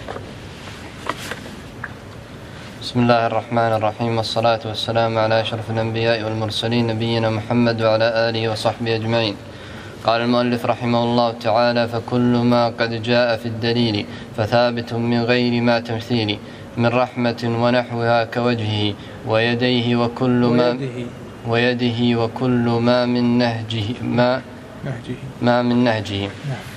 بسم الله الرحمن الرحيم، والصلاة والسلام على أشرف الأنبياء والمرسلين نبينا محمد وعلى آله وصحبه أجمعين. قال المؤلف رحمه الله تعالى: فكل ما قد جاء في الدليل فثابت من غير ما تمثيل، من رحمة ونحوها كوجهه ويديه وكل ما من نهجه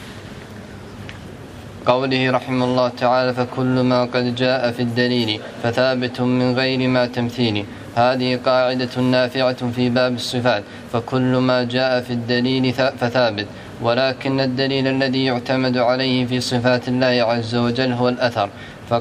قوله رحمه الله تعالى: فكل ما قد جاء في الدليل فثابت من غير ما تمثيل. هذه قاعدة نافعة في باب الصفات، فكل ما جاء في الدليل فثابت، ولكن الدليل الذي يعتمد عليه في صفات الله عز وجل هو الأثر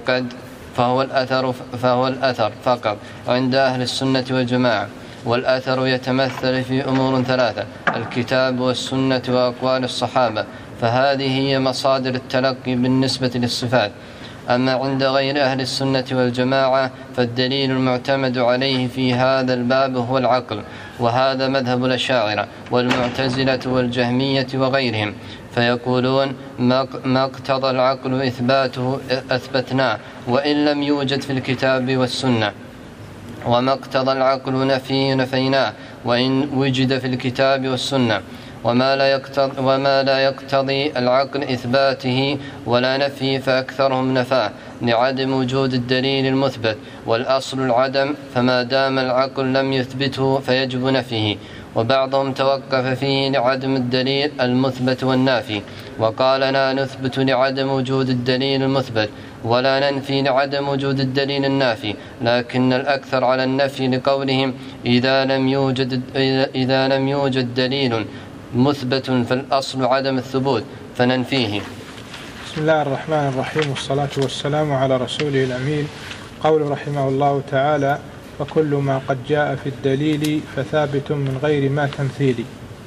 فهو الأثر فقط عند أهل السنة والجماعة. والأثر يتمثل في أمور ثلاثة: الكتاب والسنة وأقوال الصحابة، فهذه هي مصادر التلقي بالنسبة للصفات. أما عند غير أهل السنة والجماعة فالدليل المعتمد عليه في هذا الباب هو العقل، وهذا مذهب الأشاعرة والمعتزلة والجهمية وغيرهم، فيقولون ما اقتضى العقل إثباته أثبتناه وإن لم يوجد في الكتاب والسنة، وما اقتضى العقل نفيه نفيناه وإن وجد في الكتاب والسنة، وما لا يقتضي العقل إثباته ولا نفيه فأكثرهم نفاه لعدم وجود الدليل المثبت، والأصل العدم، فما دام العقل لم يثبته فيجب نفيه. وبعضهم توقف فيه لعدم الدليل المثبت والنافي، وقال: لا نثبت لعدم وجود الدليل المثبت ولا ننفي لعدم وجود الدليل النافي، لكن الأكثر على النفي لقولهم: إذا لم يوجد دليل مثبت فالأصل عدم الثبوت فننفيه. بسم الله الرحمن الرحيم، والصلاة والسلام على رسوله الأمين. قول رحمه الله تعالى: وكل ما قد جاء في الدليل فثابت من غير ما تمثيل.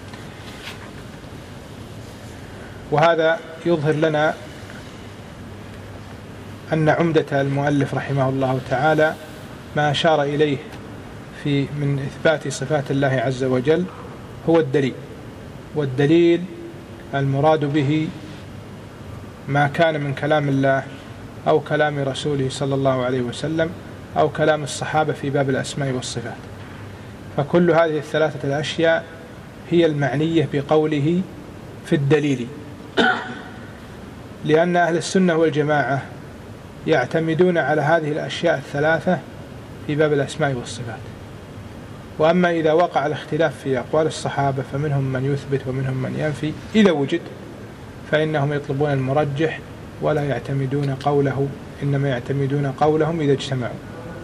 وهذا يظهر لنا أن عمدة المؤلف رحمه الله تعالى ما أشار إليه من إثبات صفات الله عز وجل هو الدليل، والدليل المراد به ما كان من كلام الله أو كلام رسوله صلى الله عليه وسلم أو كلام الصحابة في باب الأسماء والصفات. فكل هذه الثلاثة الأشياء هي المعنية بقوله في الدليل، لأن أهل السنة والجماعة يعتمدون على هذه الأشياء الثلاثة في باب الأسماء والصفات. وأما إذا وقع الاختلاف في أقوال الصحابة فمنهم من يثبت ومنهم من ينفي، إذا وجد فإنهم يطلبون المرجح ولا يعتمدون قوله، إنما يعتمدون قولهم إذا اجتمعوا.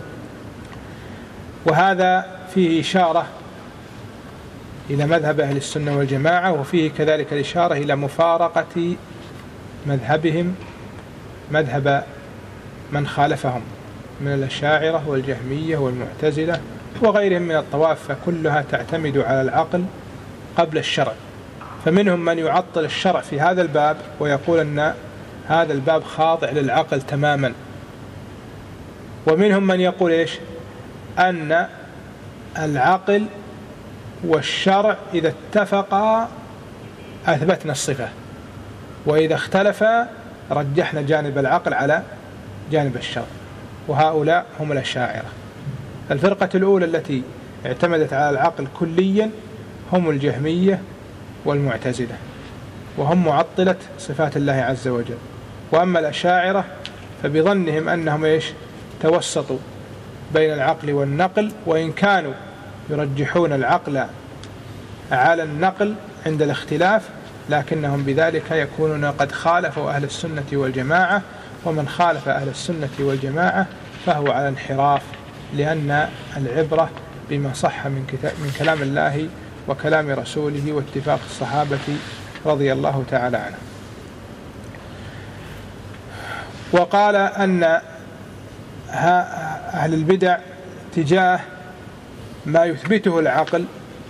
وهذا فيه إشارة إلى مذهب أهل السنة والجماعة، وفيه كذلك الإشارة إلى مفارقة مذهبهم مذهب من خالفهم من الأشاعرة والجهمية والمعتزلة وغيرهم من الطوائف، فكلها تعتمد على العقل قبل الشرع. فمنهم من يعطل الشرع في هذا الباب ويقول أن هذا الباب خاضع للعقل تماما، ومنهم من يقول أن العقل والشرع إذا اتفقا أثبتنا الصفة، وإذا اختلفا رجحنا جانب العقل على جانب الشرع. وهؤلاء هم الأشاعرة. الفرقة الأولى التي اعتمدت على العقل كليا هم الجهمية والمعتزلة، وهم معطلة صفات الله عز وجل. وأما الأشاعرة فبظنهم أنهم توسطوا بين العقل والنقل، وإن كانوا يرجحون العقل على النقل عند الاختلاف، لكنهم بذلك يكونون قد خالفوا أهل السنة والجماعة، ومن خالف أهل السنة والجماعة فهو على انحراف، لأن العبرة بما صح من كلام الله وكلام رسوله واتفاق الصحابة رضي الله تعالى عنهم. وقال أن أهل البدع تجاه ما يثبته العقل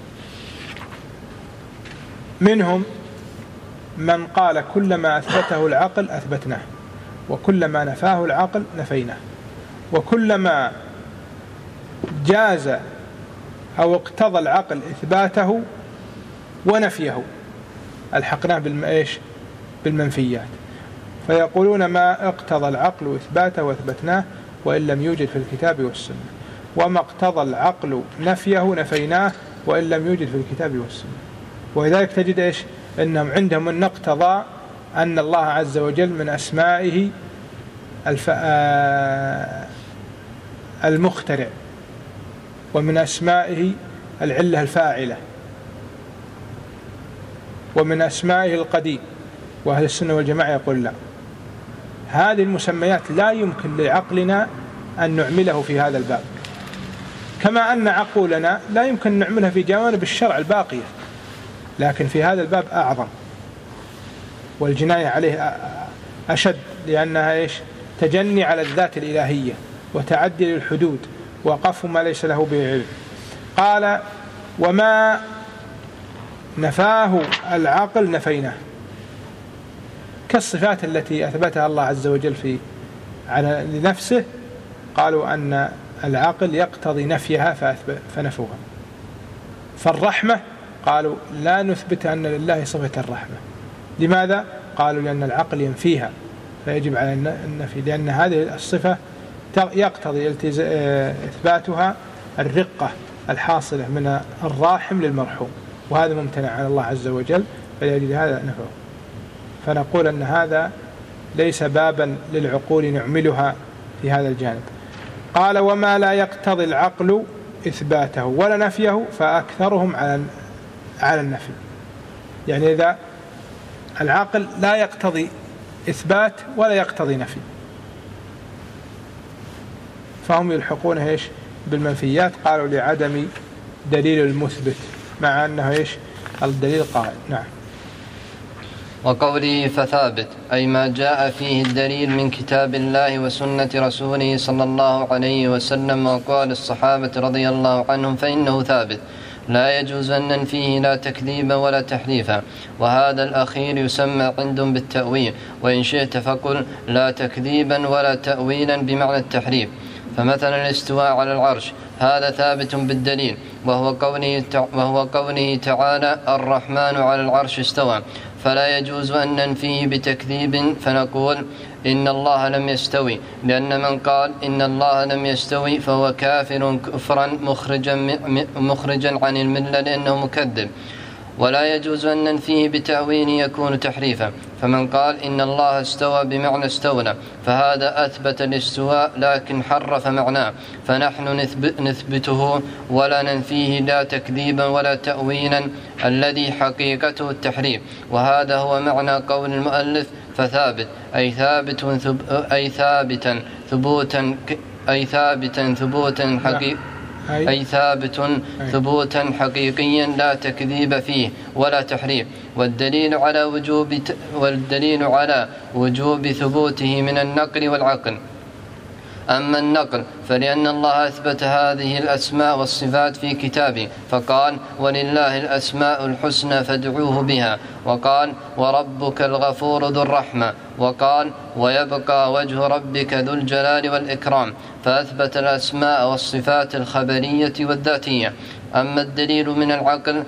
منهم من قال كلما أثبته العقل أثبتناه، وكلما نفاه العقل نفيناه، وكلما جاز أو اقتضى العقل إثباته ونفيه ألحقناه بالمنفيات. فيقولون ما اقتضى العقل إثباته وأثبتناه وإن لم يوجد في الكتاب والسنة، وما اقتضى العقل نفيه نفيناه وإن لم يوجد في الكتاب والسنة. ولذلك تجد إيش؟ إنهم عندهم أن اقتضى أن الله عز وجل من أسمائه المخترع، ومن أسمائه العلة الفاعلة، ومن أسمائه القديم. وأهل السنة والجماعة يقول لا، هذه المسميات لا يمكن لعقلنا أن نعمله في هذا الباب، كما أن عقولنا لا يمكن أن نعملها في جوانب الشرع الباقية، لكن في هذا الباب أعظم، والجناية عليه أشد، لأنها إيش؟ تجني على الذات الإلهية وتعدي للحدود وقف ما ليس له به علم. قال وما نفاه العقل نفيناه، كالصفات التي أثبتها الله عز وجل على لنفسه، قالوا أن العقل يقتضي نفيها فنفوها. فالرحمة قالوا لا نثبت أن لله صفة الرحمة. لماذا؟ قالوا لأن العقل ينفيها فيجب على النفي، لأن هذه الصفة يقتضي إثباتها الرقة الحاصلة من الراحم للمرحوم، وهذا ممتنع على الله عز وجل، فلأجل هذا نفعه. فنقول أن هذا ليس بابا للعقول نعملها في هذا الجانب. قال وما لا يقتضي العقل إثباته ولا نفيه فأكثرهم على النفي. يعني إذا العقل لا يقتضي إثبات ولا يقتضي نفي، فهم يلحقون إيش بالمنفيات. قالوا لعدم دليل المثبت، مع أنه إيش الدليل قائم. نعم. وقوله فثابت أي ما جاء فيه الدليل من كتاب الله وسنة رسوله صلى الله عليه وسلم وقال الصحابة رضي الله عنهم فإنه ثابت، لا يجوز أن ننفيه لا تكذيبا ولا تحريفا، وهذا الأخير يسمى عندهم بالتأويل، وإن شئت فقل لا تكذيبا ولا تأويلا بمعنى التحريف. فمثلا الاستواء على العرش هذا ثابت بالدليل، وهو قوله تعالى الرحمن على العرش استوى، فلا يجوز أن ننفيه بتكذيب فنقول إن الله لم يستوي، لأن من قال إن الله لم يستوي فهو كافر كفرا مخرجا عن الملة لأنه مكذب. ولا يجوز أن ننفيه بتأويل يكون تحريفا، فمن قال إن الله استوى بمعنى استولى فهذا أثبت الاستواء لكن حرف معناه، فنحن نثبته ولا ننفيه لا تكذيبا ولا تأويلا الذي حقيقته التحريف. وهذا هو معنى قول المؤلف فثابت أي ثابتا ثبوتا حقيقيا لا تكذيب فيه ولا تحريف. والدليل على وجوب ثبوته من النقل والعقل. أما النقل فلأن الله أثبت هذه الأسماء والصفات في كتابه، فقال ولله الأسماء الحسنى فادعوه بها، وقال وربك الغفور ذو الرحمة، وقال ويبقى وجه ربك ذو الجلال والإكرام، فأثبت الأسماء والصفات الخبرية والذاتية. أما الدليل من العقل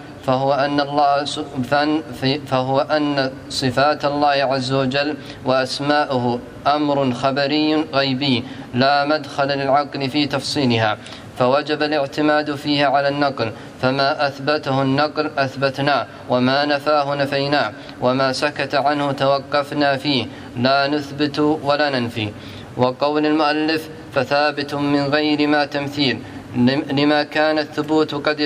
فهو أن صفات الله عز وجل وأسماؤه أمر خبري غيبي لا مدخل للعقل في تفصيلها، فوجب الاعتماد فيها على النقل، فما أثبته النقل أثبتناه، وما نفاه نفيناه، وما سكت عنه توقفنا فيه، لا نثبت ولا ننفي. وقول المؤلف فثابت من غير ما تمثيل، لما كان الثبوت قد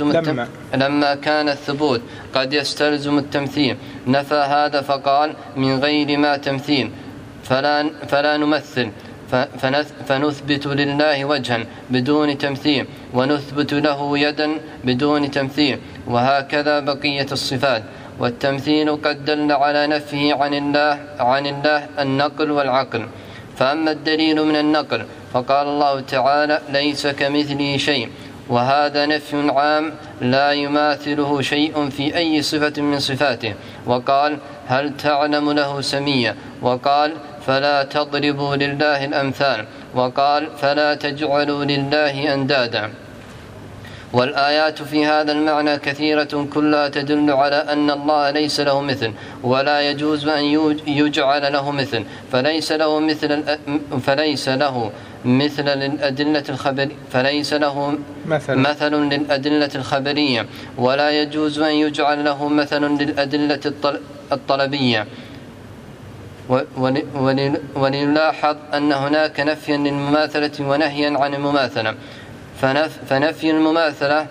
يستلزم التمثيل نفى هذا فقال من غير ما تمثيل، فلا نمثل، فنثبت لله وجها بدون تمثيل، ونثبت له يدا بدون تمثيل، وهكذا بقية الصفات. والتمثيل قد دل على نفيه عن الله النقل والعقل. فأما الدليل من النقل فقال الله تعالى ليس كمثله شيء، وهذا نفي عام لا يماثله شيء في أي صفة من صفاته، وقال هل تعلم له سميا، وقال فلا تضربوا لله الأمثال، وقال فلا تجعلوا لله أندادا. والآيات في هذا المعنى كثيرة كلها تدل على أن الله ليس له مثل، ولا يجوز أن يجعل له مثل، فليس له مثل للأدلة الخبرية، ولا يجوز أن يجعل له مثل للأدلة الطلبية. ولنلاحظ أن هناك نفيا للمماثلة ونهيا عن المماثلة. فنفي المماثلة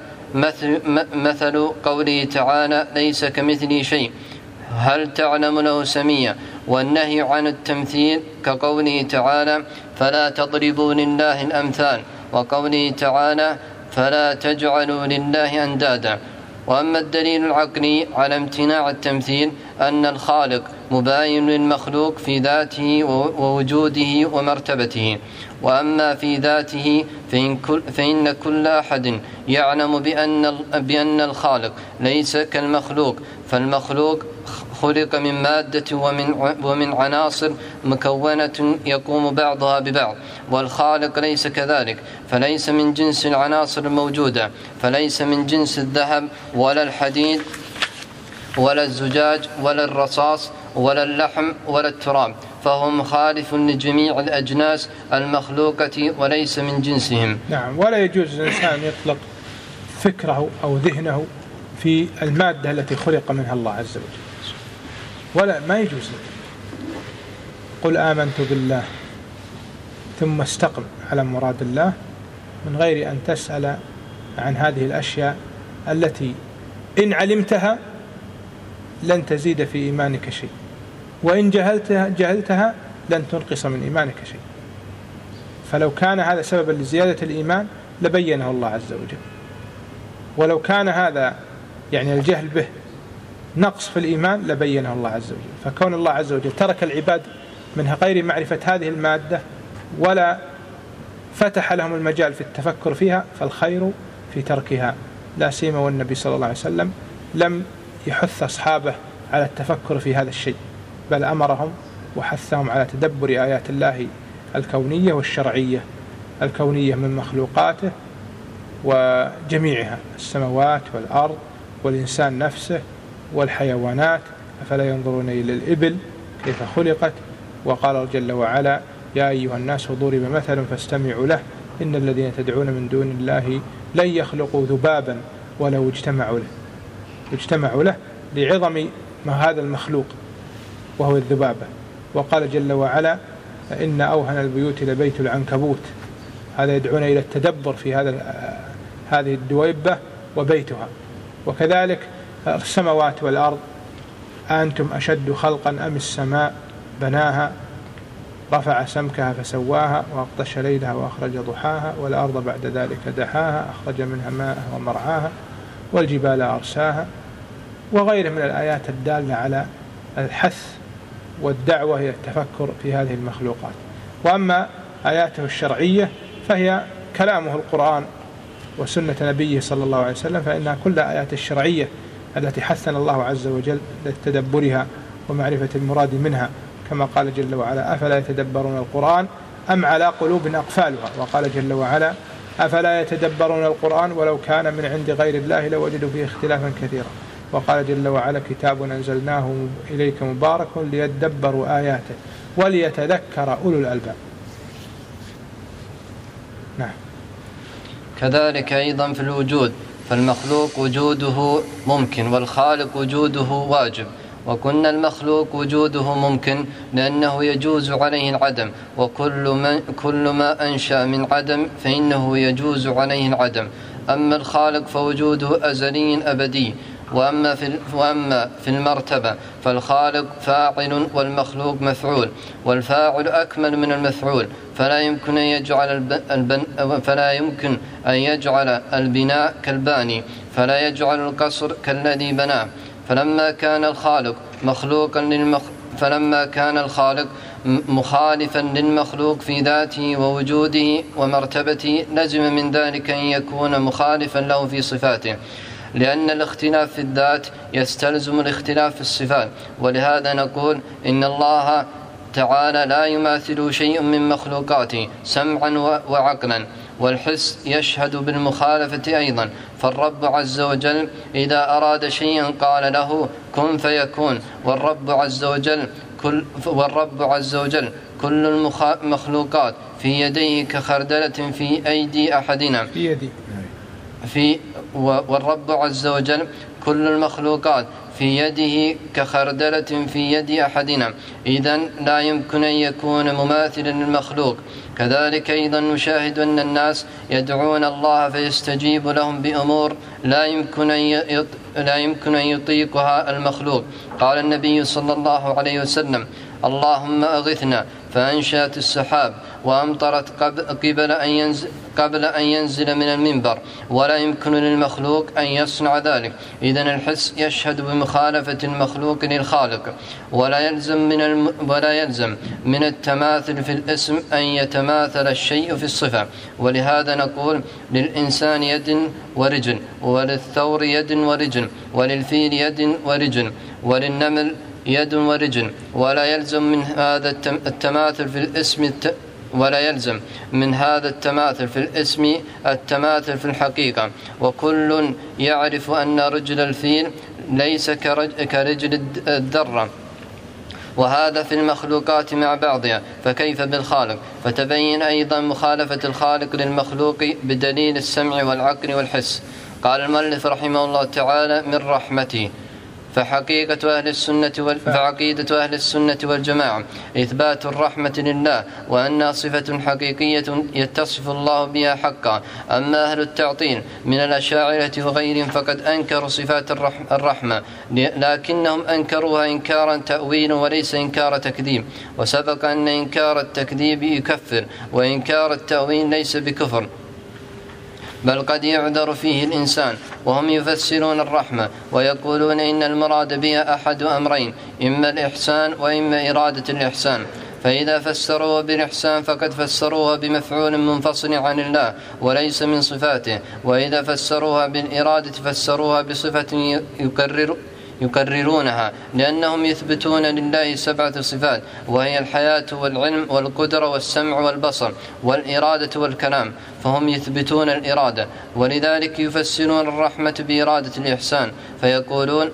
مثل قوله تعالى ليس كمثله شيء هل تعلم له سميا، والنهي عن التمثيل كقوله تعالى فلا تضربوا لله الأمثال، وقوله تعالى فلا تجعلوا لله أندادا. وأما الدليل العقلي على امتناع التمثيل أن الخالق مباين للمخلوق في ذاته ووجوده ومرتبته. وأما في ذاته فإن كل أحد يعلم بأن الخالق ليس كالمخلوق، فالمخلوق خلق من مادة ومن عناصر مكونة يقوم بعضها ببعض، والخالق ليس كذلك، فليس من جنس العناصر الموجودة، فليس من جنس الذهب ولا الحديد ولا الزجاج ولا الرصاص ولا اللحم ولا التراب، فهو مخالف لجميع الأجناس المخلوقة وليس من جنسهم. نعم، ولا يجوز الإنسان يطلق فكره أو ذهنه في المادة التي خلق منها الله عز وجل، ولا ما يجوز. قل آمنت بالله ثم استقم على مراد الله، من غير أن تسأل عن هذه الأشياء التي إن علمتها لن تزيد في إيمانك شيء، وإن جهلتها لن تنقص من إيمانك شيء. فلو كان هذا سببا لزيادة الإيمان لبينه الله عز وجل، ولو كان هذا يعني الجهل به نقص في الإيمان لبينه الله عز وجل. فكون الله عز وجل ترك العباد من غير معرفة هذه المادة ولا فتح لهم المجال في التفكر فيها، فالخير في تركها، لا سيما والنبي صلى الله عليه وسلم لم يحث أصحابه على التفكر في هذا الشيء، بل أمرهم وحثهم على تدبر آيات الله الكونية والشرعية. الكونية من مخلوقاته وجميعها، السماوات والأرض والإنسان نفسه والحيوانات، أفلا ينظرون إلى الإبل كيف خلقت. وقال جل وعلا يا أيها الناس ضرب مثل فاستمعوا له إن الذين تدعون من دون الله لن يخلقوا ذبابا ولو اجتمعوا له لعظم ما هذا المخلوق وهو الذبابة. وقال جل وعلا إن أوهن البيوت لبيت العنكبوت، هذا يدعون إلى التدبر في هذه الدويبة وبيتها. وكذلك السماوات والأرض أنتم أشد خلقا أم السماء بناها رفع سمكها فسواها وأغطش ليلها وأخرج ضحاها والأرض بعد ذلك دحاها أخرج منها ماءها ومرعاها والجبال أرساها، وغيره من الآيات الدالة على الحث والدعوة إلى التفكر في هذه المخلوقات. وأما آياته الشرعية فهي كلامه القرآن وسنة نبيه صلى الله عليه وسلم، فإنها كل آيات الشرعية التي حثنا الله عز وجل لتدبرها ومعرفة المراد منها، كما قال جل وعلا أفلا يتدبرون القرآن أم على قلوب أقفالها. وقال جل وعلا أفلا يتدبرون القرآن ولو كان من عند غير الله لوجدوا فيه اختلافا كثيرا. وقال جل وعلا كتاب أنزلناه إليك مبارك ليدبروا آياته وليتذكر أولو الألباب. نعم. كذلك أيضا في الوجود، فالمخلوق وجوده ممكن والخالق وجوده واجب. وكنا المخلوق وجوده ممكن لأنه يجوز عليه العدم، وكل ما أنشأ من عدم فإنه يجوز عليه العدم. أما الخالق فوجوده أزلي أبدي. وأما في المرتبة فالخالق فاعل والمخلوق مفعول، والفاعل أكمل من المفعول، فلا يمكن أن يجعل البناء كالباني، فلا يجعل القصر كالذي بناه. فلما كان الخالق مخالفا للمخلوق في ذاته ووجوده ومرتبته لزم من ذلك أن يكون مخالفا له في صفاته، لأن الاختلاف في الذات يستلزم الاختلاف في الصفات. ولهذا نقول إن الله تعالى لا يماثل شيء من مخلوقاته سمعا وعقلا، والحس يشهد بالمخالفة أيضا. فالرب عز وجل إذا أراد شيئا قال له كن فيكون. والرب عز وجل كل المخلوقات في يديه كخردلة في أيدي أحدنا. والرب عز وجل كل المخلوقات في يده كخردلة في يد أحدنا، إذن لا يمكن أن يكون مماثلا للمخلوق. كذلك أيضا نشاهد أن الناس يدعون الله فيستجيب لهم بأمور لا يمكن أن يطيقها المخلوق. قال النبي صلى الله عليه وسلم: اللهم أغثنا، فأنشأت السحاب وأمطرت قبل أن ينزل من المنبر، ولا يمكن للمخلوق أن يصنع ذلك. إذن الحس يشهد بمخالفة المخلوق للخالق، ولا يلزم من التماثل في الاسم أن يتماثل الشيء في الصفة. ولهذا نقول للإنسان يد ورجل، وللثور يد ورجل، وللفيل يد ورجل، وللنمل يد ورجل. ولا يلزم من هذا التماثل في الاسم التماثل في الحقيقة. وكل يعرف أن رجل الفيل ليس كرجل الذرة، وهذا في المخلوقات مع بعضها، فكيف بالخالق؟ فتبين أيضا مخالفة الخالق للمخلوق بدليل السمع والعقل والحس. قال المؤلف رحمه الله تعالى: من رحمته. فعقيدة أهل السنة والجماعة إثبات الرحمة لله، وأنها صفة حقيقية يتصف الله بها حقا. أما أهل التعطيل من الأشاعرة وغيرهم فقد أنكروا صفات الرحمة، لكنهم أنكروها إنكارا تأويل وليس إنكار تكذيب. وسبق أن إنكار التكذيب يكفر، وإنكار التأويل ليس بكفر، بل قد يعذر فيه الإنسان. وهم يفسرون الرحمة ويقولون إن المراد بها أحد أمرين: إما الإحسان وإما إرادة الإحسان. فإذا فسروها بالإحسان فقد فسروها بمفعول منفصل عن الله وليس من صفاته، وإذا فسروها بالإرادة فسروها بصفة يكررونها، لأنهم يثبتون لله 7 صفات، وهي الحياة والعلم والقدرة والسمع والبصر والإرادة والكلام، فهم يثبتون الإرادة. ولذلك يفسرون الرحمة بإرادة الإحسان، فيقولون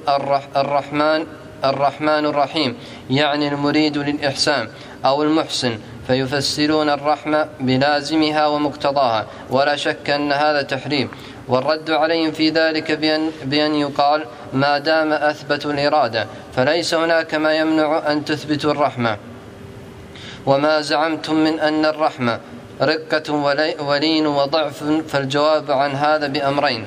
الرحمن الرحيم، يعني المريد للإحسان أو المحسن، فيفسرون الرحمة بلازمها ومقتضاها، ولا شك أن هذا تحريم. والرد عليهم في ذلك بأن يقال: ما دام أثبتوا الإرادة فليس هناك ما يمنع أن تثبتوا الرحمة. وما زعمتم من أن الرحمة رقة ولين وضعف، فالجواب عن هذا بأمرين: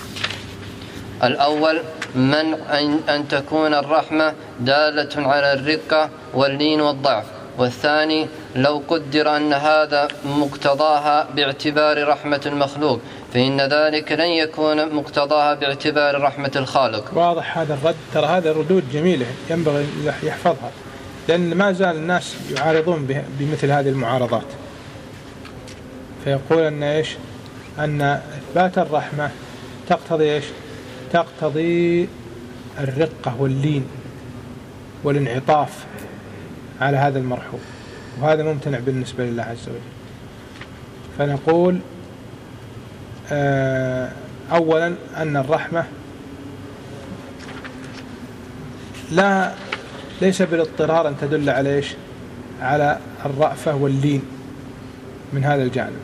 الأول منع أن تكون الرحمة دالة على الرقة واللين والضعف، والثاني لو قدر أن هذا مقتضاها باعتبار رحمة المخلوق فإن ذلك لن يكون مقتضاها باعتبار رحمة الخالق. واضح هذا الرد، ترى هذه ردود جميلة ينبغي يحفظها، لأن ما زال الناس يعارضون بمثل هذه المعارضات. فيقول أن إثبات الرحمة تقتضي تقتضي الرقة واللين والانعطاف على هذا المرحوم، وهذا ممتنع بالنسبة لله عز وجل. فنقول أولا أن الرحمة ليس بالاضطرار أن تدل على الرأفة واللين من هذا الجانب.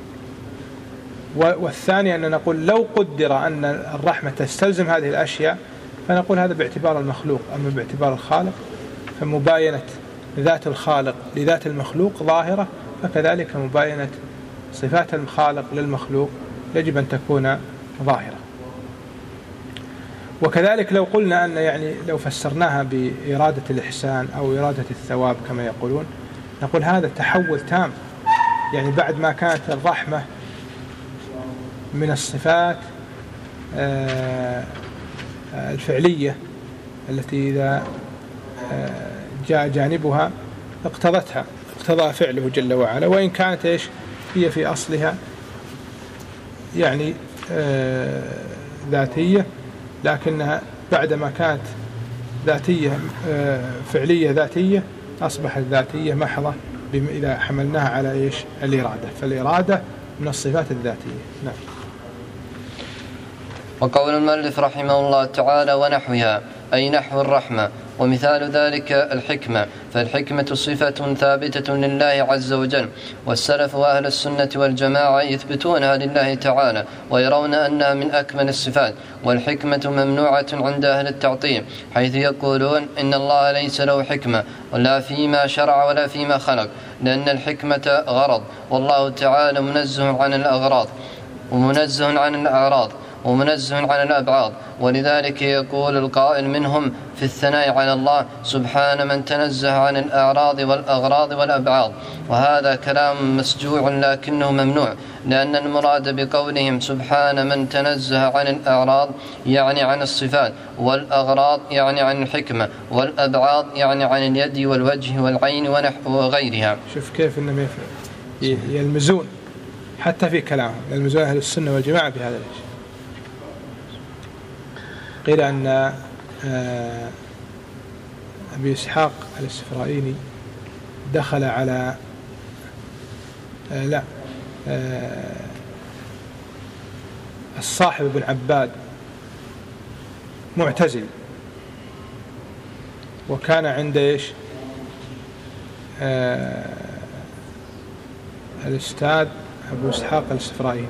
والثاني أن نقول لو قدر أن الرحمة تستلزم هذه الأشياء فنقول هذا باعتبار المخلوق. أما باعتبار الخالق فمباينة ذات الخالق لذات المخلوق ظاهرة، فكذلك مباينة صفات الخالق للمخلوق يجب أن تكون ظاهرة. وكذلك لو قلنا أن لو فسرناها بإرادة الإحسان أو إرادة الثواب كما يقولون، نقول هذا تحول تام. بعد ما كانت الرحمة من الصفات الفعلية التي إذا جاء جانبها اقتضى فعله جل وعلا، وإن كانت هي في أصلها ذاتية، لكنها بعدما كانت ذاتية فعلية ذاتية أصبحت ذاتية محضة إذا حملناها على الإرادة. فالإرادة من الصفات الذاتية. نعم. وقول المؤلف رحمه الله تعالى ونحوها أي نحو الرحمة، ومثال ذلك الحكمة، فالحكمة صفة ثابتة لله عز وجل، والسلف وأهل السنة والجماعة يثبتونها لله تعالى ويرون أنها من أكمل الصفات. والحكمة ممنوعة عند أهل التعطيل، حيث يقولون إن الله ليس له حكمة ولا فيما شرع ولا فيما خلق، لأن الحكمة غرض، والله تعالى منزه عن الأغراض ومنزه عن الأعراض ومنزه عن الأبعاد. ولذلك يقول القائل منهم في الثناء على الله سبحان من تنزه عن الأعراض والأغراض والأبعاد. وهذا كلام مسجوع لكنه ممنوع، لأن المراد بقولهم سبحان من تنزه عن الأعراض يعني عن الصفات، والأغراض يعني عن الحكمة، والأبعاد يعني عن اليد والوجه والعين وغيرها. شوف كيف إنهم يلمزون حتى في كلامهم، يلمزون أهل السنة والجماعة بهذا الشيء. قيل أن أبي إسحاق الإسفرايني دخل على الصاحب بن عباد معتزل، وكان عند الأستاذ أبو إسحاق الإسفرايني،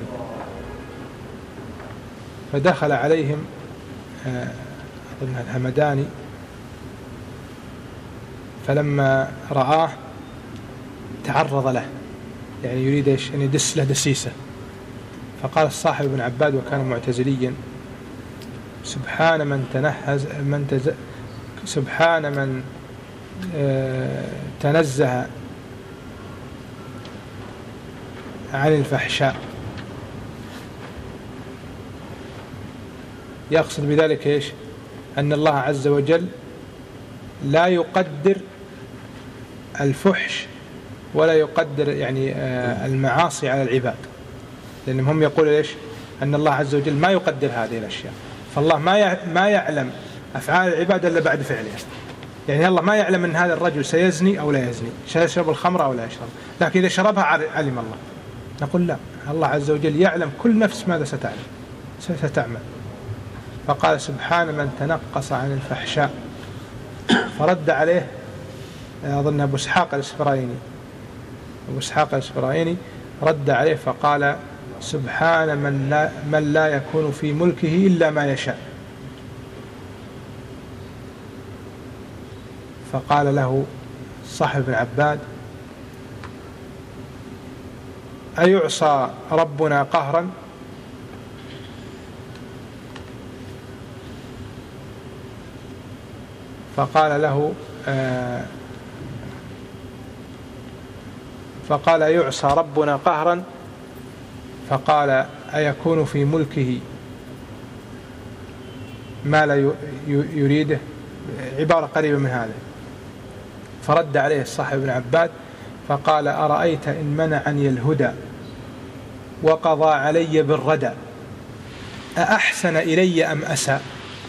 فدخل عليهم أظن الهمداني، فلما رآه تعرض له، يعني يريد أن يدس له دسيسة، فقال الصاحب بن عباد وكان معتزليا سبحان من تنزه عن الفحشاء، يقصد بذلك أن الله عز وجل لا يقدر الفحش ولا يقدر يعني المعاصي على العباد، لأنهم هم يقولوا أن الله عز وجل ما يقدر هذه الأشياء، فالله ما يعلم أفعال العباد إلا بعد فعلها. يعني الله ما يعلم أن هذا الرجل سيزني أو لا يزني، سيشرب الخمر أو لا يشرب، لكن إذا شربها علم الله. نقول لا، الله عز وجل يعلم كل نفس ماذا ستعمل. فقال سبحان من تنقص عن الفحشاء، فرد عليه أظن أبو إسحاق الإسفرايني رد عليه فقال سبحان من لا يكون في ملكه إلا ما يشاء. فقال له صاحب بن عباد أيعصى ربنا قهرا؟ فقال يعصى ربنا قهرا؟ فقال أيكون في ملكه ما لا يريده؟ عبارة قريبة من هذا. فرد عليه الصاحب بن عباد فقال أرأيت إن منعني الهدى وقضى علي بالردى أأحسن إلي أم أساء؟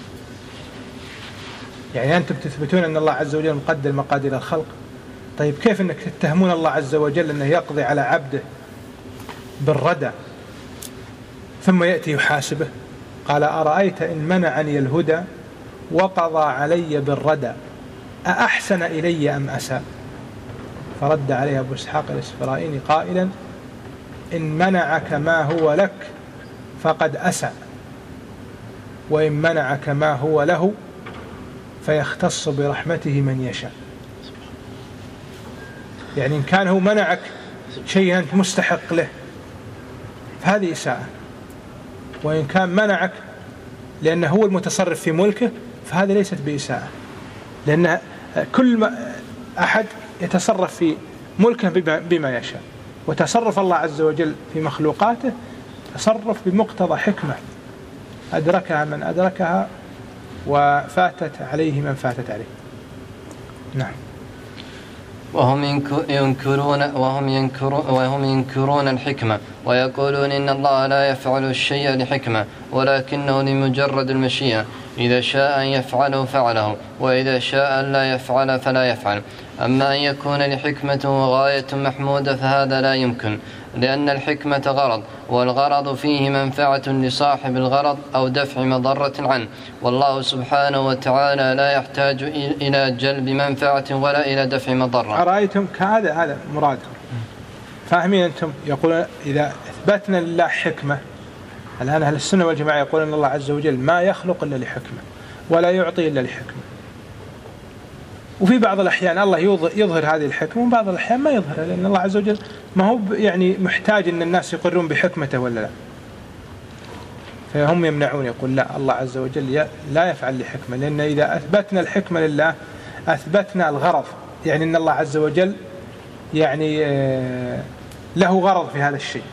يعني أنتم تثبتون أن الله عز وجل مقدر مقادير الخلق، طيب كيف أنك تتهمون الله عز وجل أنه يقضي على عبده بالردى ثم يأتي يحاسبه؟ قال أرأيت إن منعني الهدى وقضى علي بالردى أأحسن إلي أم أساء؟ فرد عليه أبو إسحاق الإسفرايني قائلا إن منعك ما هو لك فقد أساء، وإن منعك ما هو له فيختص برحمته من يشاء. يعني إن كان هو منعك شيء أنت مستحق له فهذه إساءة، وإن كان منعك لأنه هو المتصرف في ملكه فهذه ليست بإساءة، لأن كل أحد يتصرف في ملكه بما يشاء، وتصرف الله عز وجل في مخلوقاته تصرف بمقتضى حكمة أدركها من أدركها وفاتت عليه من فاتت عليه. نعم. وهم ينكرون الحكمة ويقولون إن الله لا يفعل الشيء لحكمة ولكنه لمجرد المشيئة، إذا شاء أن يفعله فعله، وإذا شاء أن لا يفعل فلا يفعل. أما أن يكون لحكمة وغاية محمودة فهذا لا يمكن، لأن الحكمة غرض، والغرض فيه منفعة لصاحب الغرض أو دفع مضرة عنه، والله سبحانه وتعالى لا يحتاج إلى جلب منفعة ولا إلى دفع مضرة. أرأيتم هذا مرادهم، فاهمين أنتم؟ يقولون إذا أثبتنا لله حكمة، الآن أهل السنة والجماعة يقولون أن الله عز وجل ما يخلق إلا لحكمة ولا يعطي إلا لحكمة، وفي بعض الأحيان الله يظهر هذه الحكمة، وبعض الأحيان ما يظهرها، لأن الله عز وجل ما هو يعني محتاج أن الناس يقرون بحكمته ولا لا، فهم يمنعون، يقول لا، الله عز وجل لا يفعل لحكمة، لأن إذا أثبتنا الحكمة لله أثبتنا الغرض، يعني أن الله عز وجل يعني له غرض في هذا الشيء.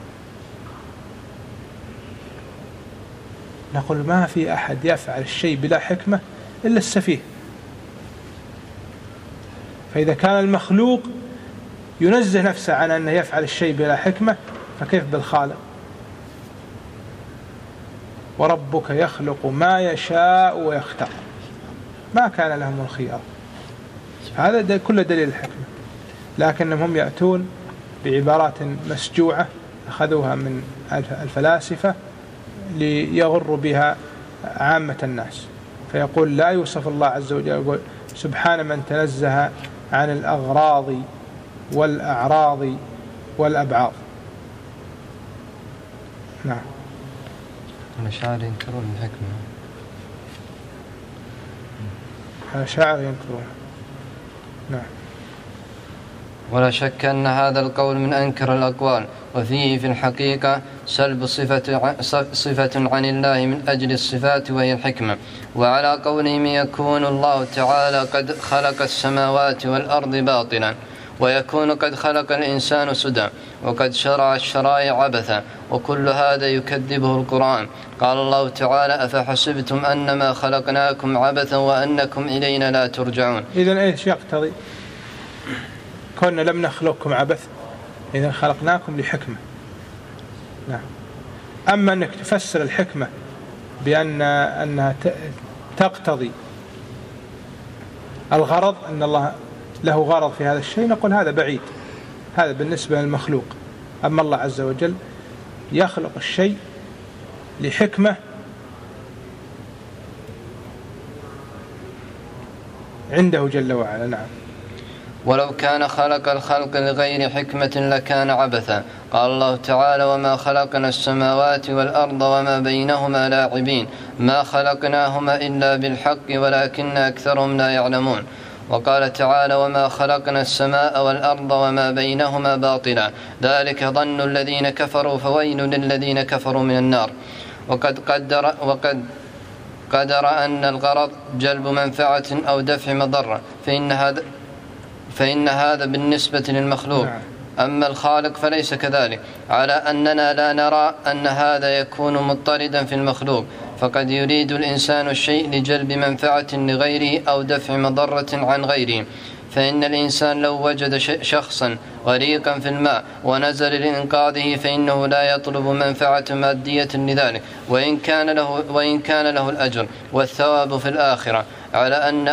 نقول ما في أحد يفعل الشيء بلا حكمة إلا السفيه، فإذا كان المخلوق ينزه نفسه عن أنه يفعل الشيء بلا حكمة، فكيف بالخالق؟ وربك يخلق ما يشاء ويختار ما كان لهم الخيار. هذا كل دليل الحكمة، لكنهم يأتون بعبارات مسجوعة أخذوها من الفلاسفة ليغروا بها عامة الناس، فيقول لا يوصف الله عز وجل، يقول سبحان من تنزه عن الأغراض والأعراض والأبعاض. نعم. الأشاعرة ينكرون الحكمة. الأشاعرة ينكرون. نعم. ولا شك أن هذا القول من أنكر الأقوال، وفيه في الحقيقة سلب صفة عن الله من أجل الصفات وهي الحكمة. وعلى قولهم يكون الله تعالى قد خلق السماوات والأرض باطلا، ويكون قد خلق الإنسان سدى، وقد شرع الشرائع عبثا، وكل هذا يكذبه القرآن. قال الله تعالى أفحسبتم أنما خلقناكم عبثا وأنكم إلينا لا ترجعون. إذن إيش يقتضي؟ كنا لم نخلقكم عبث، إذن خلقناكم لحكمة. نعم. أما أنك تفسر الحكمة أنها تقتضي الغرض، أن الله له غرض في هذا الشيء، نقول هذا بعيد، هذا بالنسبة للمخلوق. أما الله عز وجل يخلق الشيء لحكمة عنده جل وعلا. نعم. ولو كان خلق الخلق لغير حكمة لكان عبثا. قال الله تعالى وما خلقنا السماوات والأرض وما بينهما لاعبين ما خلقناهما إلا بالحق ولكن أكثرهم لا يعلمون. وقال تعالى وما خلقنا السماء والأرض وما بينهما باطلا ذلك ظن الذين كفروا فويل للذين كفروا من النار. وقد قدر أن الغرض جلب منفعة أو دفع مضرة، فإن هذا بالنسبة للمخلوق. أما الخالق فليس كذلك، على أننا لا نرى أن هذا يكون مضطردا في المخلوق، فقد يريد الإنسان الشيء لجلب منفعة لغيره أو دفع مضرة عن غيره. فإن الإنسان لو وجد شخصا غريقا في الماء ونزل لإنقاذه فإنه لا يطلب منفعة مادية لذلك، وإن كان له الأجر والثواب في الآخرة، على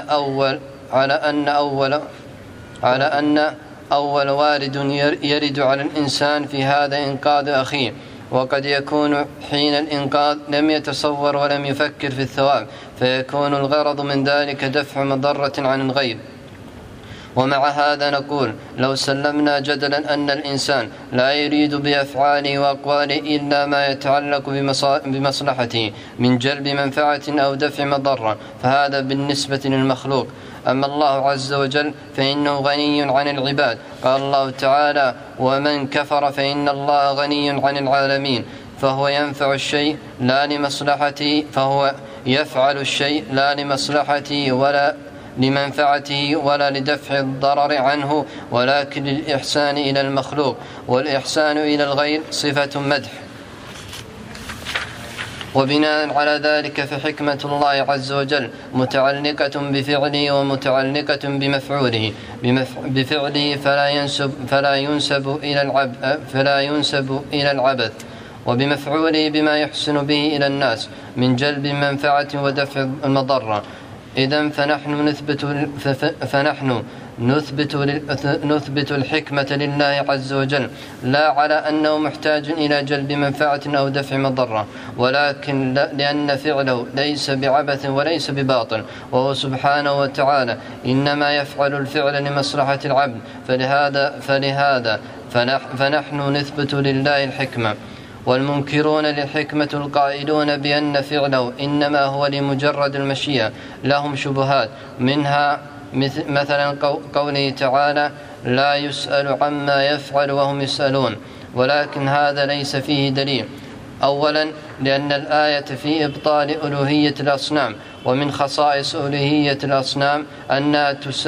أن أول وارد يرد على الإنسان في هذا إنقاذ أخيه، وقد يكون حين الإنقاذ لم يتصور ولم يفكر في الثواب، فيكون الغرض من ذلك دفع مضرة عن الغير. ومع هذا نقول لو سلمنا جدلا أن الإنسان لا يريد بأفعاله وأقواله إلا ما يتعلق بمصلحته من جلب منفعة أو دفع مضرة، فهذا بالنسبة للمخلوق. أما الله عز وجل فإنه غني عن العباد. قال الله تعالى ومن كفر فإن الله غني عن العالمين، فهو ينفع الشيء لا لمصلحته، فهو يفعل الشيء لا لمصلحته ولا لمنفعته ولا لدفع الضرر عنه، ولكن للإحسان إلى المخلوق، والإحسان إلى الغير صفة مدح. وبناء على ذلك فحكمة الله عز وجل متعلقة بفعله ومتعلقة بمفعوله. بفعله فلا ينسب إلى العبث، وبمفعوله بما يحسن به إلى الناس من جلب منفعة ودفع المضرة. إذن فنحن نثبت الحكمة لله عز وجل، لا على أنه محتاج إلى جلب منفعة أو دفع مضرة، ولكن لأن فعله ليس بعبث وليس بباطل، وهو سبحانه وتعالى إنما يفعل الفعل لمصلحة العبد، فلهذا فنحن نثبت لله الحكمة. والمنكرون للحكمة القائلون بأن فعله إنما هو لمجرد المشيئة لهم شبهات، منها مثلا قوله تعالى لا يسأل عما يفعل وهم يسألون، ولكن هذا ليس فيه دليل. أولا لأن الآية في إبطال ألوهية الأصنام، ومن خصائص ألوهية الأصنام أنها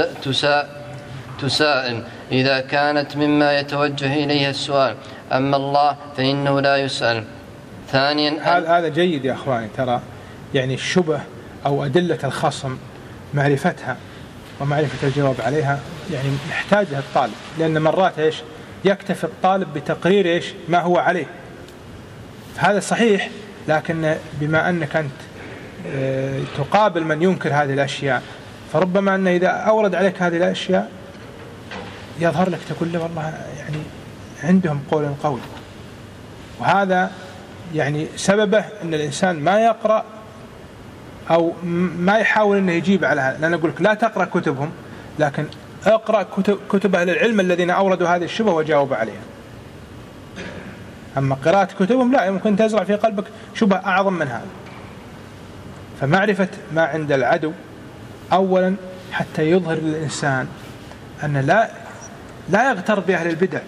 تسائل إذا كانت مما يتوجه إليها السؤال، أما الله فإنه لا يسأل. ثانيا هذا جيد يا أخواني، ترى يعني الشبه أو أدلة الخصم معرفتها ومعرفة الجواب عليها يعني يحتاجها الطالب، لأن مرات يكتفي الطالب بتقرير ما هو عليه، هذا صحيح، لكن بما أنك أنت تقابل من ينكر هذه الأشياء، فربما أن إذا أورد عليك هذه الأشياء يظهر لك تقول له والله يعني عندهم قول قوي، وهذا يعني سببه أن الإنسان ما يقرأ أو ما يحاول أنه يجيب على هذا. لأن أقول لك لا تقرأ كتبهم، لكن اقرأ كتب أهل العلم الذين أوردوا هذه الشبهة وجاوب عليها. أما قراءة كتبهم لا، يمكن تزرع في قلبك شبهة أعظم من هذا. فمعرفة ما عند العدو أولا حتى يظهر للإنسان أن لا يغتر بأهل البدع،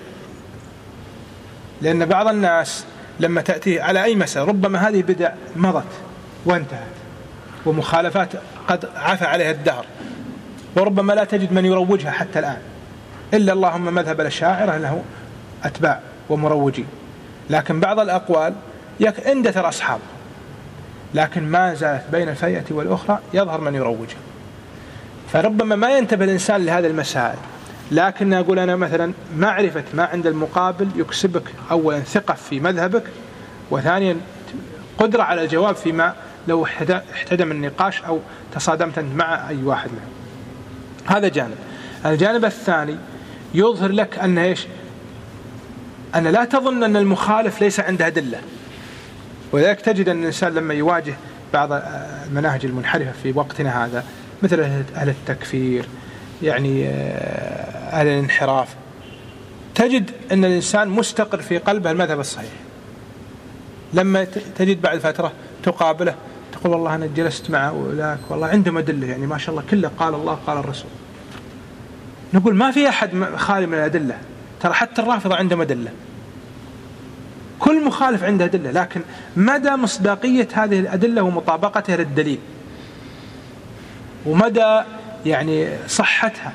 لأن بعض الناس لما تأتيه على أي مسألة ربما هذه بدع مضت وانتهت، ومخالفات قد عفى عليها الدهر، وربما لا تجد من يروجها حتى الآن، إلا اللهم مذهب الأشاعرة له أتباع ومروجين، لكن بعض الأقوال اندثر أصحاب، لكن ما زالت بين الفئة والأخرى يظهر من يروجها. فربما ما ينتبه الإنسان لهذه المسائل، لكن أقول أنا مثلا معرفة ما عند المقابل يكسبك أولا ثقة في مذهبك، وثانيا قدرة على الجواب فيما لو احتدم النقاش أو تصادمت أنت مع أي واحد منهم. هذا جانب. الجانب الثاني يظهر لك أن لا تظن أن المخالف ليس عنده أدلة، ولذلك تجد أن الإنسان لما يواجه بعض المناهج المنحرفة في وقتنا هذا مثل أهل التكفير يعني أهل الانحراف، تجد أن الإنسان مستقر في قلبه المذهب الصحيح، لما تجد بعد فترة تقابله تقول والله أنا جلست مع أولاك والله عندهم أدلة، يعني ما شاء الله كله قال الله قال الرسول. نقول ما في أحد خالي من الأدلة، ترى حتى الرافضة عندهم أدلة، كل مخالف عنده أدلة، لكن مدى مصداقية هذه الأدلة ومطابقتها للدليل، ومدى يعني صحتها.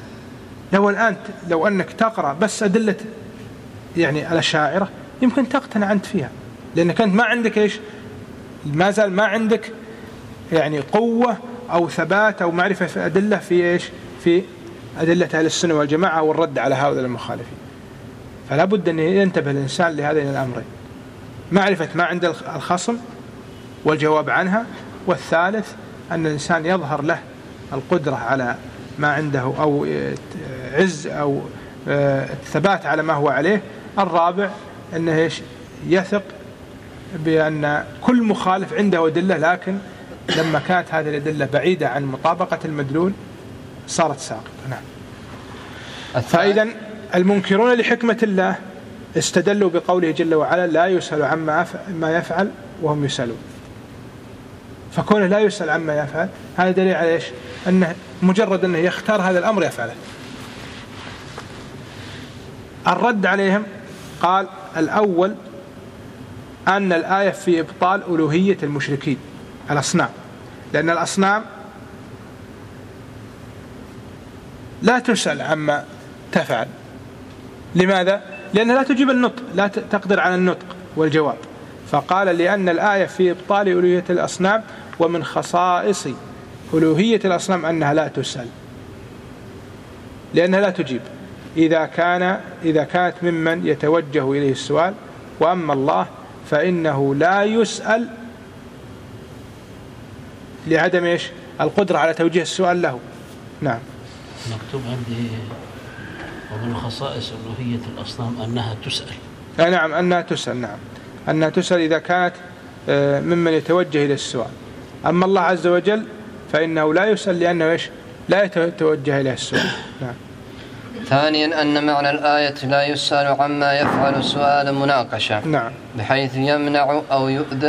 لو أنك تقرأ بس أدلة يعني الأشاعرة يمكن تقتنع أنت فيها، لأنك أنت ما عندك ما زال ما عندك يعني قوة أو ثبات أو معرفة في أدلة في أدلة أهل السنة والجماعة والرد على هؤلاء المخالفين. فلا بد أن ينتبه الإنسان لهذين الأمرين، معرفة ما عند الخصم والجواب عنها، والثالث أن الإنسان يظهر له القدرة على ما عنده أو عز أو الثبات على ما هو عليه. الرابع أنه يثق بأن كل مخالف عنده أدلة، لكن لما كانت هذه الأدلة بعيدة عن مطابقة المدلول صارت ساقطة. نعم. فإذا المنكرون لحكمة الله استدلوا بقوله جل وعلا لا يسأل عما يفعل وهم يسألون، فكونه لا يسأل عما يفعل هذا دليل على أنه مجرد أنه يختار هذا الأمر يفعله. الرد عليهم قال الأول أن الآية في إبطال ألوهية المشركين الأصنام، لأن الأصنام لا تسأل عما تفعل. لماذا؟ لأنها لا تجيب النطق، لا تقدر على النطق والجواب. فقال لأن الآية في إبطال ألوهية الأصنام، ومن خصائص ألوهية الأصنام أنها لا تسأل، لأنها لا تجيب إذا كانت ممن يتوجه إليه السؤال، وأما الله فإنه لا يسأل لعدم إيش؟ القدرة على توجيه السؤال له. نعم. مكتوب عندي ومن خصائص ألوهية الأصنام أنها تسأل. نعم أنها تسأل. نعم أنها تسأل إذا كانت ممن يتوجه إلى السؤال. أما الله عز وجل فإنه لا يسأل لأنه إيش؟ لا يتوجه إلى السؤال. نعم. ثانيا أن معنى الآية لا يسأل عما يفعل سؤال مناقشة. نعم. بحيث يمنع أو يؤذن.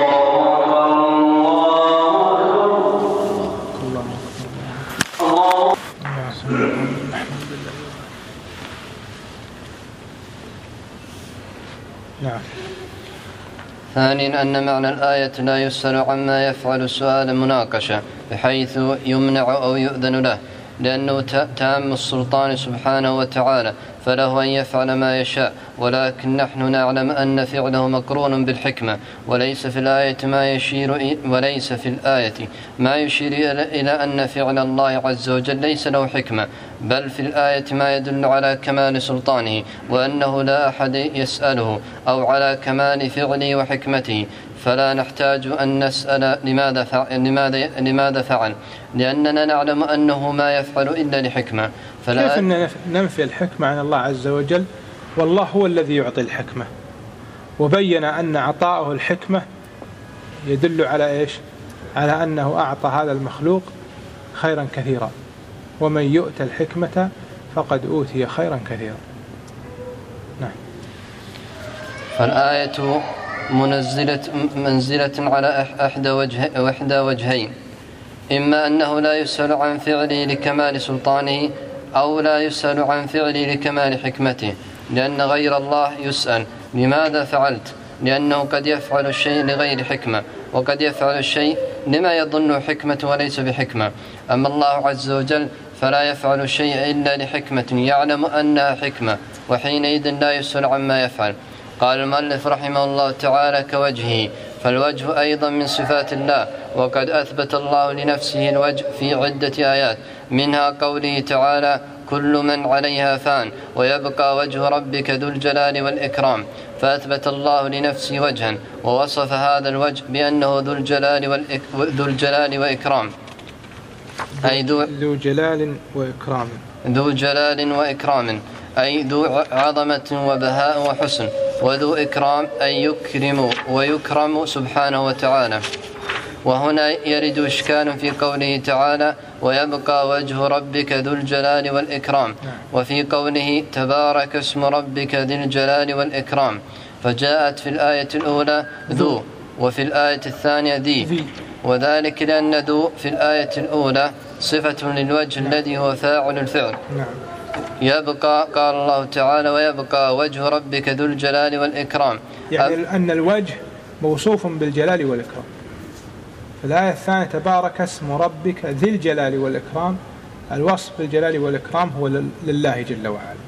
نعم. ثانيا أن معنى الآية لا يسأل عما يفعل سؤال مناقشة بحيث يمنع أو يؤذن له، لأنه تام السلطان سبحانه وتعالى فله أن يفعل ما يشاء، ولكن نحن نعلم أن فعله مقرون بالحكمة، وليس في الآية ما يشير إلى أن فعل الله عز وجل ليس له حكمة، بل في الآية ما يدل على كمال سلطانه وأنه لا أحد يسأله أو على كمال فعله وحكمته، فلا نحتاج أن نسأل لماذا فعل، لأننا نعلم أنه ما يفعل إلا لحكمة. كيف ننفي الحكمة عن الله عز وجل والله هو الذي يعطي الحكمة؟ وبين أن عطاءه الحكمة يدل على إيش؟ على أنه أعطى هذا المخلوق خيرا كثيرا، ومن يؤتى الحكمة فقد أوتي خيرا كثيرا. نعم. فالآية منزلة على إحدى وجهين، إما أنه لا يسأل عن فعله لكمال سلطانه، أو لا يسأل عن فعله لكمال حكمته، لأن غير الله يسأل لماذا فعلت، لأنه قد يفعل الشيء لغير حكمة، وقد يفعل الشيء لما يظن حكمة وليس بحكمة. أما الله عز وجل فلا يفعل الشيء إلا لحكمة يعلم أنها حكمة، وحينئذ لا يسأل عما يفعل. قال المؤلف رحمه الله تعالى كوجهه، فالوجه أيضا من صفات الله، وقد أثبت الله لنفسه الوجه في عدة آيات، منها قوله تعالى كل من عليها فان ويبقى وجه ربك ذو الجلال والإكرام، فأثبت الله لنفسه وجها ووصف هذا الوجه بأنه ذو الجلال وإكرام، أي ذو جلال وإكرام، أي ذو عظمة وبهاء وحسن، وذو إكرام أي يكرم ويكرم سبحانه وتعالى. وهنا يرد إشكال في قوله تعالى ويبقى وجه ربك ذو الجلال والإكرام، وفي قوله تبارك اسم ربك ذي الجلال والإكرام، فجاءت في الآية الأولى ذو وفي الآية الثانية ذي، وذلك لأن ذو في الآية الأولى صفة للوجه الذي هو فاعل الفعل. يبقى قال الله تعالى ويبقى وجه ربك ذو الجلال والإكرام، يعني أن الوجه موصوف بالجلال والإكرام. في الآية الثانية تبارك اسم ربك ذي الجلال والإكرام، الوصف بالجلال والإكرام هو لله جل وعلا،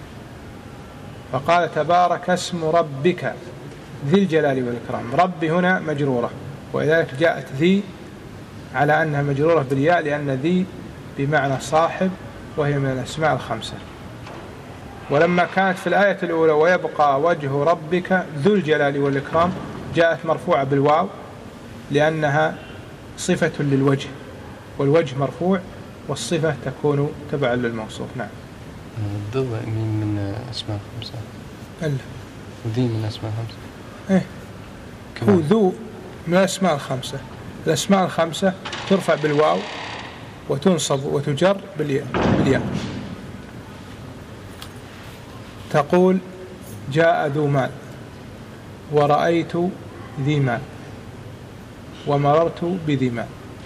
فقال تبارك اسم ربك ذي الجلال والإكرام. ربي هنا مجرورة، ولذلك جاءت ذي على أنها مجرورة بالياء، لأن ذي بمعنى صاحب، وهي من الأسماء الخمسة. ولما كانت في الآية الأولى ويبقى وجه ربك ذو الجلال والإكرام، جاءت مرفوعة بالواو لأنها صفة للوجه، والوجه مرفوع والصفة تكون تبعا للموصوف. نعم. ذو من أسماء خمسة. ذي من أسماء خمسة. إيه. هو ذو من الأسماء الخمسة. الأسماء الخمسة ترفع بالواو وتنصب وتجر بالياء. تقول جاء ذو مال، ورأيت ذي مال، ومررت بذي مال.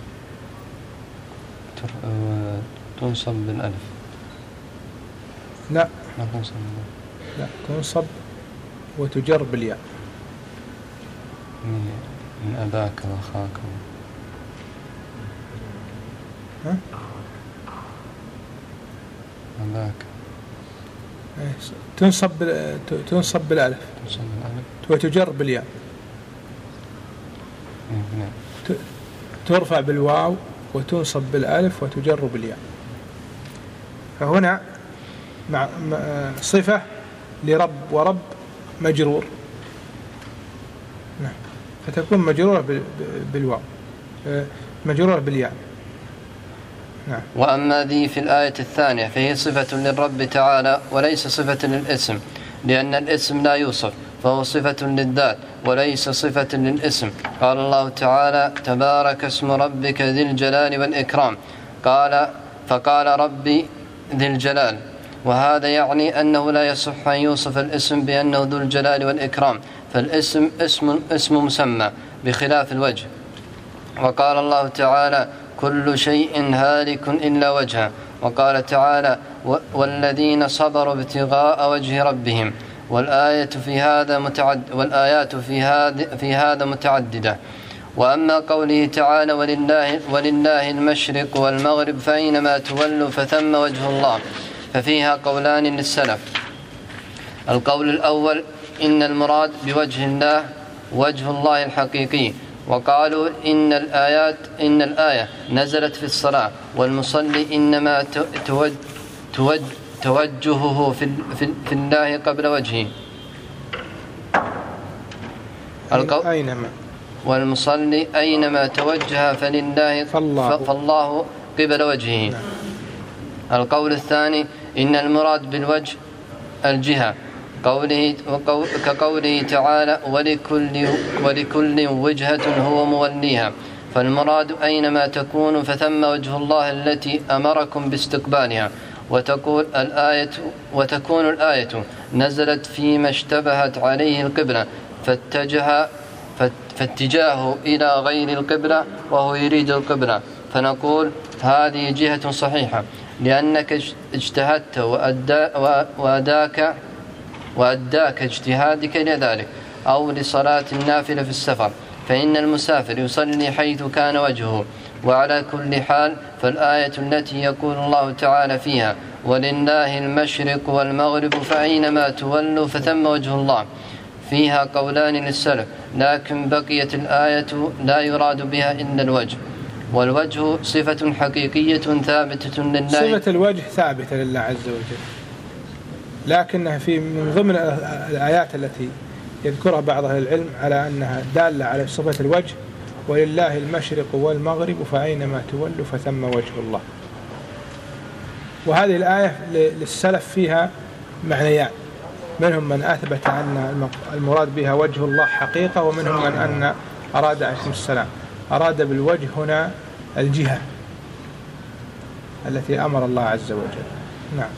تنصب بالألف؟ لا، ما تنصب بالألف. لا، تنصب وتجر بالياء. من أباك وأخاك. أباك تنصب بالألف وتجر بالياء. ترفع بالواو وتنصب بالألف وتجر بالياء. فهنا مع صفة لرب، ورب مجرور فتكون مجرورة بالواو، مجرورة بالياء. نعم. وأما ذي في الآية الثانية فهي صفة للرب تعالى وليس صفة للاسم، لأن الاسم لا يوصف فهو صفة للذات وليس صفة للاسم. قال الله تعالى: تبارك اسم ربك ذي الجلال والإكرام، فقال ربي ذي الجلال، وهذا يعني أنه لا يصح أن يوصف الاسم بأنه ذو الجلال والإكرام، فالاسم اسم مسمى بخلاف الوجه. وقال الله تعالى: كل شيء هالك إلا وجهه. وقال تعالى: والذين صبروا ابتغاء وجه ربهم. والآيات في هذا متعددة. وأما قوله تعالى: ولله المشرق والمغرب فأينما تولوا فثم وجه الله، ففيها قولان للسلف. القول الأول: إن المراد بوجه الله وجه الله الحقيقي، وقالوا إن الآية نزلت في الصلاة، والمصلي إنما توجهه في الله قبل وجهه. والمصلي أينما توجه فالله قبل وجهه. القول الثاني: إن المراد بالوجه الجهة، كقوله تعالى: ولكل وجهة هو موليها، فالمراد أينما تكون فثم وجه الله التي أمركم باستقبالها. وتكون الآية نزلت فيما اشتبهت عليه القبلة فاتجاهه إلى غير القبلة وهو يريد القبلة، فنقول هذه جهة صحيحة لأنك اجتهدت وأداك اجتهادك لذلك. أو لصلاة النافلة في السفر، فإن المسافر يصلي حيث كان وجهه. وعلى كل حال فالآية التي يقول الله تعالى فيها: ولله المشرق والمغرب فأينما تولوا فثم وجه الله، فيها قولان للسلف، لكن بقيت الآية لا يراد بها إلا الوجه، والوجه صفة حقيقية ثابتة لله. صفة الوجه ثابتة لله عز وجل، لكنها من ضمن الآيات التي يذكرها بعض أهل العلم على أنها دالة على صفة الوجه: ولله المشرق والمغرب فأينما تولوا فثم وجه الله. وهذه الآية للسلف فيها معنيان، منهم من أثبت أن المراد بها وجه الله حقيقة، ومنهم من أن أراد عليكم السلام أراد بالوجه هنا الجهة التي أمر الله عز وجل. نعم.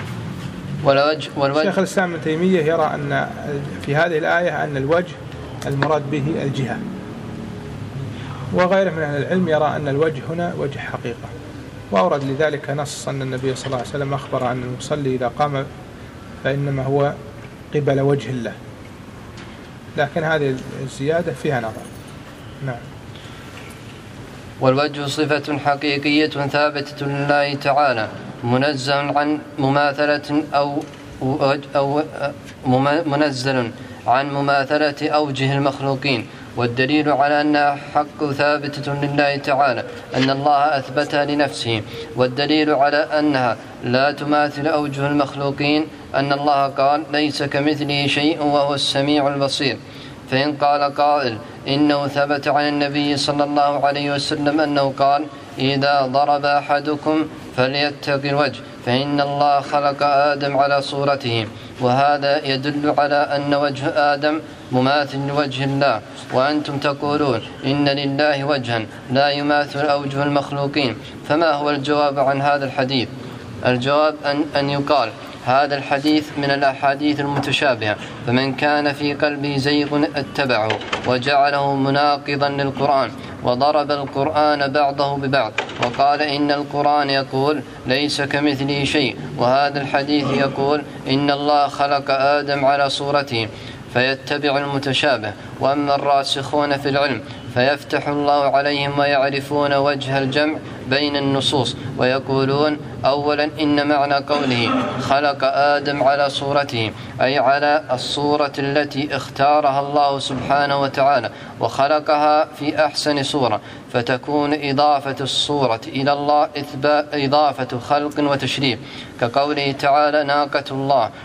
شيخ الإسلام ابن تيمية يرى أن في هذه الآية أن الوجه المراد به الجهة، وغيره من أهل العلم يرى أن الوجه هنا وجه حقيقة، وأورد لذلك نص أن النبي صلى الله عليه وسلم أخبر أن المصلي إذا قام فإنما هو قبل وجه الله، لكن هذه الزيادة فيها نظر. نعم. والوجه صفة حقيقية ثابتة لله تعالى، منزه عن مماثلة أو منزل عن مماثلة أوجه المخلوقين. والدليل على أنها حق ثابتة لله تعالى أن الله أثبتها لنفسه، والدليل على أنها لا تماثل أوجه المخلوقين أن الله قال: ليس كمثله شيء وهو السميع البصير. فإن قال قائل إنه ثبت عن النبي صلى الله عليه وسلم أنه قال: إذا ضرب أحدكم فليتق الوجه، فإن الله خلق آدم على صورته، وهذا يدل على أن وجه آدم مماثل لوجه الله، وأنتم تقولون إن لله وجها لا يماثل أوجه المخلوقين. فما هو الجواب عن هذا الحديث؟ الجواب أن يقال: هذا الحديث من الأحاديث المتشابهة، فمن كان في قلبه زيغ اتبعه وجعله مناقضا للقرآن، وضرب القرآن بعضه ببعض، وقال إن القرآن يقول ليس كمثله شيء، وهذا الحديث يقول إن الله خلق آدم على صورته، فيتبع المتشابه. وأما الراسخون في العلم فيفتح الله عليهم ويعرفون وجه الجمع بين النصوص، ويقولون: أولا إن معنى قوله خلق آدم على صورته أي على الصورة التي اختارها الله سبحانه وتعالى، وخلقها في أحسن صورة، فتكون إضافة الصورة إلى الله إضافة خلق وتشريف، كقوله تعالى: ناقة الله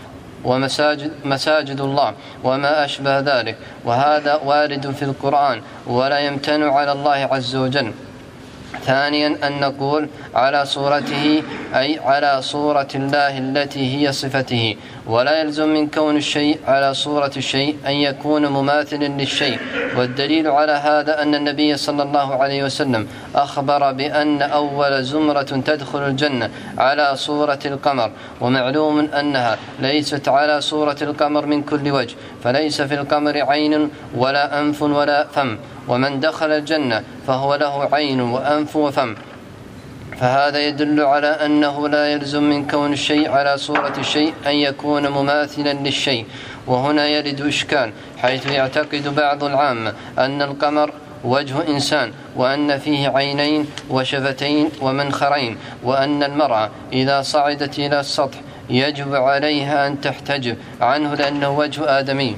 ومساجد الله وما أشبه ذلك، وهذا وارد في القرآن ولا يمتنع على الله عز وجل. ثانيا أن نقول على صورته، أي على صورة الله التي هي صفته، ولا يلزم من كون الشيء على صورة الشيء أن يكون مماثلا للشيء. والدليل على هذا أن النبي صلى الله عليه وسلم أخبر بأن أول زمرة تدخل الجنة على صورة القمر، ومعلوم أنها ليست على صورة القمر من كل وجه، فليس في القمر عين ولا أنف ولا فم، ومن دخل الجنة فهو له عين وأنف وفم. فهذا يدل على أنه لا يلزم من كون الشيء على صورة الشيء أن يكون مماثلا للشيء. وهنا يرد إشكال، حيث يعتقد بعض العامة أن القمر وجه إنسان، وأن فيه عينين وشفتين ومنخرين، وأن المرأة إذا صعدت إلى السطح يجب عليها أن تحتجب عنه لأنه وجه آدمي.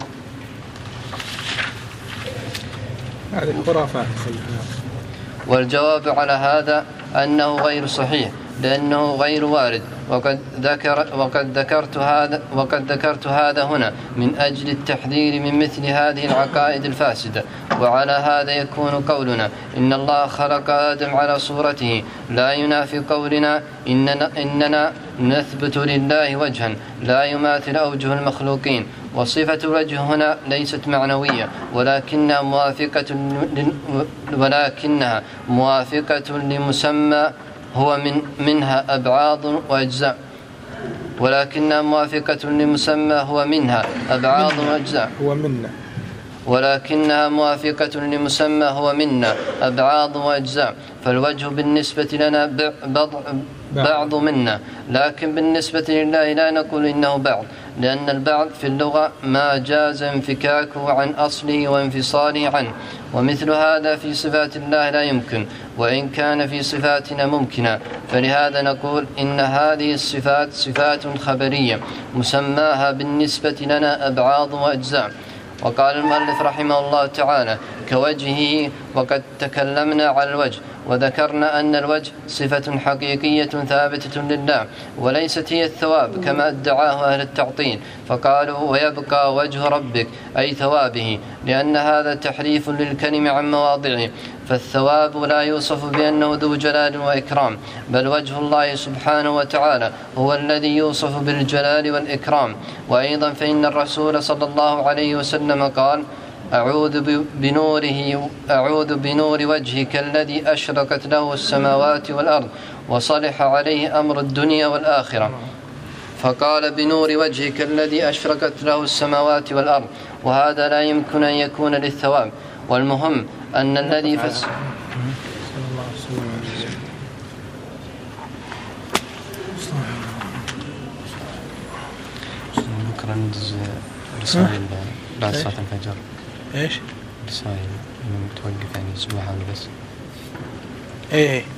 هذه خرافات. والجواب على هذا أنه غير صحيح، لأنه غير وارد، وقد ذكرت هذا هنا من أجل التحذير من مثل هذه العقائد الفاسدة. وعلى هذا يكون قولنا إن الله خلق آدم على صورته لا ينافي قولنا إننا نثبت لله وجها لا يماثل أوجه المخلوقين. وصفة الوجه هنا ليست معنوية، ولكنها موافقة لمسمى هو منها أبعاض وأجزاء، ولكنها موافقة لمسمى هو منها أبعاض وأجزاء، ولكنها موافقة لمسمى هو منا أبعاض وأجزاء. فالوجه بالنسبة لنا بعض منا، لكن بالنسبة لله لا نقول إنه بعض، لأن البعض في اللغة ما جاز انفكاكه عن أصله وانفصاله عنه، ومثل هذا في صفات الله لا يمكن، وإن كان في صفاتنا ممكنا. فلهذا نقول إن هذه الصفات صفات خبرية مسماها بالنسبة لنا أبعاض وأجزاء. وقال المؤلف رحمه الله تعالى كوجهه. وقد تكلمنا على الوجه وذكرنا أن الوجه صفة حقيقية ثابتة لله، وليست هي الثواب كما ادعاه أهل التعطيل، فقالوا ويبقى وجه ربك أي ثوابه، لأن هذا تحريف للكلم عن مواضعه. فالثواب لا يوصف بأنه ذو جلال وإكرام، بل وجه الله سبحانه وتعالى هو الذي يوصف بالجلال والإكرام. وأيضا فإن الرسول صلى الله عليه وسلم قال أعوذ بنور وجهك الذي أشرقت له السماوات والأرض وصلح عليه أمر الدنيا والآخرة. فقال بنور وجهك الذي أشرقت له السماوات والأرض، وهذا لا يمكن أن يكون للثواب. والمهم أن الذي بكرة ندز رسائل بعد صلاة الفجر. إيش؟ رسائل توقف يعني سبحان بس. إيه